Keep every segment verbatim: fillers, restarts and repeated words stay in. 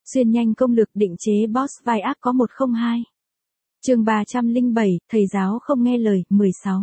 Xuyên nhanh công lực định chế boss vai ác có một không hai. Chương ba trăm lẻ bảy, thầy giáo không nghe lời, mười sáu.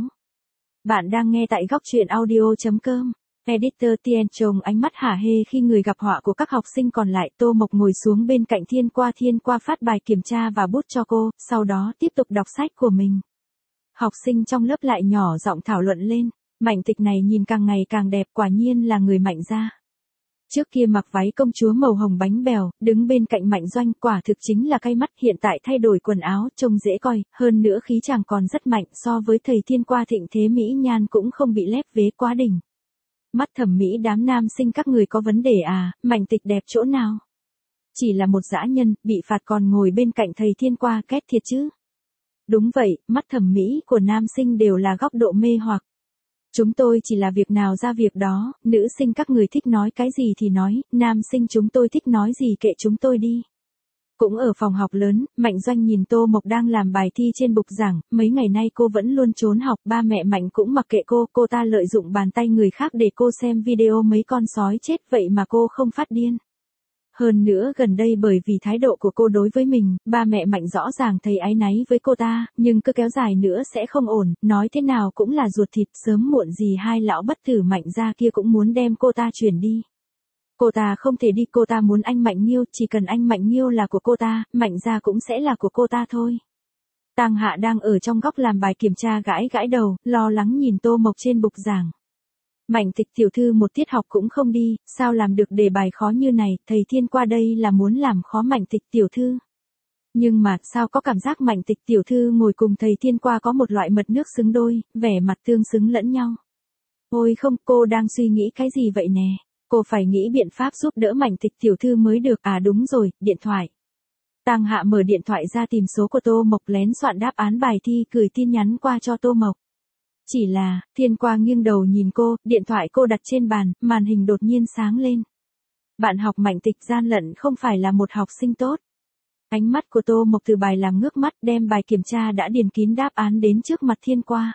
Bạn đang nghe tại góc truyện audio chấm com. Editor Tien Trồng ánh mắt hả hê khi người gặp họa của các học sinh còn lại. Tô Mộc ngồi xuống bên cạnh Thiên Qua. Thiên Qua phát bài kiểm tra và bút cho cô, sau đó tiếp tục đọc sách của mình. Học sinh trong lớp lại nhỏ giọng thảo luận lên. Mạnh Tịch này nhìn càng ngày càng đẹp, quả nhiên là người Mạnh gia. Trước kia mặc váy công chúa màu hồng bánh bèo, đứng bên cạnh Mạnh Doanh, quả thực chính là cay mắt. Hiện tại thay đổi quần áo, trông dễ coi, hơn nữa khí chàng còn rất mạnh, so với thầy Thiên Qua thịnh thế mỹ nhan cũng không bị lép vế quá đỉnh. Mắt thẩm mỹ đám nam sinh các người có vấn đề à, Mạnh Tịch đẹp chỗ nào? Chỉ là một dã nhân, bị phạt còn ngồi bên cạnh thầy Thiên Qua, két thiệt chứ. Đúng vậy, mắt thẩm mỹ của nam sinh đều là góc độ mê hoặc. Chúng tôi chỉ là việc nào ra việc đó, nữ sinh các người thích nói cái gì thì nói, nam sinh chúng tôi thích nói gì kệ chúng tôi đi. Cũng ở phòng học lớn, Mạnh Doanh nhìn Tô Mộc đang làm bài thi trên bục giảng, mấy ngày nay cô vẫn luôn trốn học, ba mẹ Mạnh cũng mặc kệ cô, cô ta lợi dụng bàn tay người khác để cô xem video mấy con sói chết vậy mà cô không phát điên. Hơn nữa gần đây bởi vì thái độ của cô đối với mình, ba mẹ Mạnh rõ ràng thấy áy náy với cô ta, nhưng cứ kéo dài nữa sẽ không ổn, nói thế nào cũng là ruột thịt, sớm muộn gì hai lão bất tử Mạnh gia kia cũng muốn đem cô ta chuyển đi. Cô ta không thể đi, cô ta muốn anh Mạnh Nghiêu, chỉ cần anh Mạnh Nghiêu là của cô ta, Mạnh gia cũng sẽ là của cô ta thôi. Tang Hạ đang ở trong góc làm bài kiểm tra gãi gãi đầu, lo lắng nhìn Tô Mộc trên bục giảng. Mạnh Tịch tiểu thư một tiết học cũng không đi, sao làm được đề bài khó như này, thầy Thiên Qua đây là muốn làm khó Mạnh Tịch tiểu thư. Nhưng mà, sao có cảm giác Mạnh Tịch tiểu thư ngồi cùng thầy Thiên Qua có một loại mật nước xứng đôi, vẻ mặt tương xứng lẫn nhau. Ôi không, cô đang suy nghĩ cái gì vậy nè? Cô phải nghĩ biện pháp giúp đỡ Mạnh Tịch tiểu thư mới được, à đúng rồi, điện thoại. Tang Hạ mở điện thoại ra tìm số của Tô Mộc, lén soạn đáp án bài thi, gửi tin nhắn qua cho Tô Mộc. Chỉ là, Thiên Qua nghiêng đầu nhìn cô, điện thoại cô đặt trên bàn, màn hình đột nhiên sáng lên. Bạn học Mạnh Tịch gian lận không phải là một học sinh tốt. Ánh mắt của Tô Mộc từ bài làm ngước mắt, đem bài kiểm tra đã điền kín đáp án đến trước mặt Thiên Qua.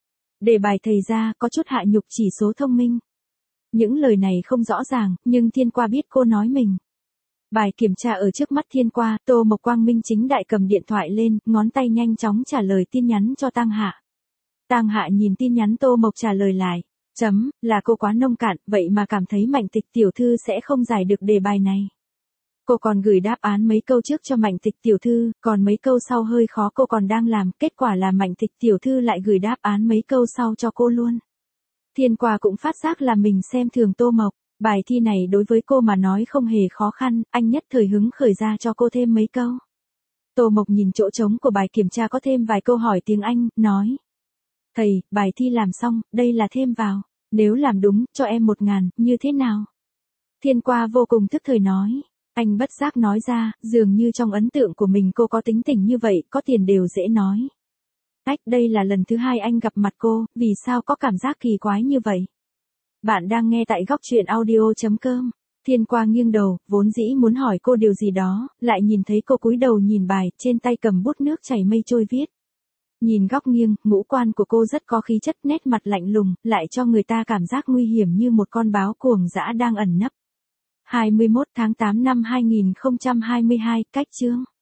Đề bài thầy ra, có chút hạ nhục chỉ số thông minh. Những lời này không rõ ràng, nhưng Thiên Qua biết cô nói mình. Bài kiểm tra ở trước mắt Thiên Qua, Tô Mộc quang minh chính đại cầm điện thoại lên, ngón tay nhanh chóng trả lời tin nhắn cho Tang Hạ. Tang Hạ nhìn tin nhắn Tô Mộc trả lời lại. Chấm, là cô quá nông cạn, vậy mà cảm thấy Mạnh Tịch tiểu thư sẽ không giải được đề bài này. Cô còn gửi đáp án mấy câu trước cho Mạnh Tịch tiểu thư, còn mấy câu sau hơi khó cô còn đang làm, kết quả là Mạnh Tịch tiểu thư lại gửi đáp án mấy câu sau cho cô luôn. Thiên Qua cũng phát giác là mình xem thường Tô Mộc, bài thi này đối với cô mà nói không hề khó khăn, anh nhất thời hứng khởi ra cho cô thêm mấy câu. Tô Mộc nhìn chỗ trống của bài kiểm tra có thêm vài câu hỏi tiếng Anh, nói. Thầy, bài thi làm xong, đây là thêm vào, nếu làm đúng, cho em một ngàn, như thế nào? Thiên Qua vô cùng tức thời nói, anh bất giác nói ra, dường như trong ấn tượng của mình cô có tính tình như vậy, có tiền đều dễ nói. Ách, đây là lần thứ hai anh gặp mặt cô, vì sao có cảm giác kỳ quái như vậy? Bạn đang nghe tại góc truyện audio chấm com. Thiên Qua nghiêng đầu, vốn dĩ muốn hỏi cô điều gì đó, lại nhìn thấy cô cúi đầu nhìn bài, trên tay cầm bút nước chảy mây trôi viết. Nhìn góc nghiêng, ngũ quan của cô rất có khí chất, nét mặt lạnh lùng, lại cho người ta cảm giác nguy hiểm như một con báo cuồng dã đang ẩn nấp. hai mươi mốt tháng tám năm hai nghìn không trăm hai mươi hai, cách chương.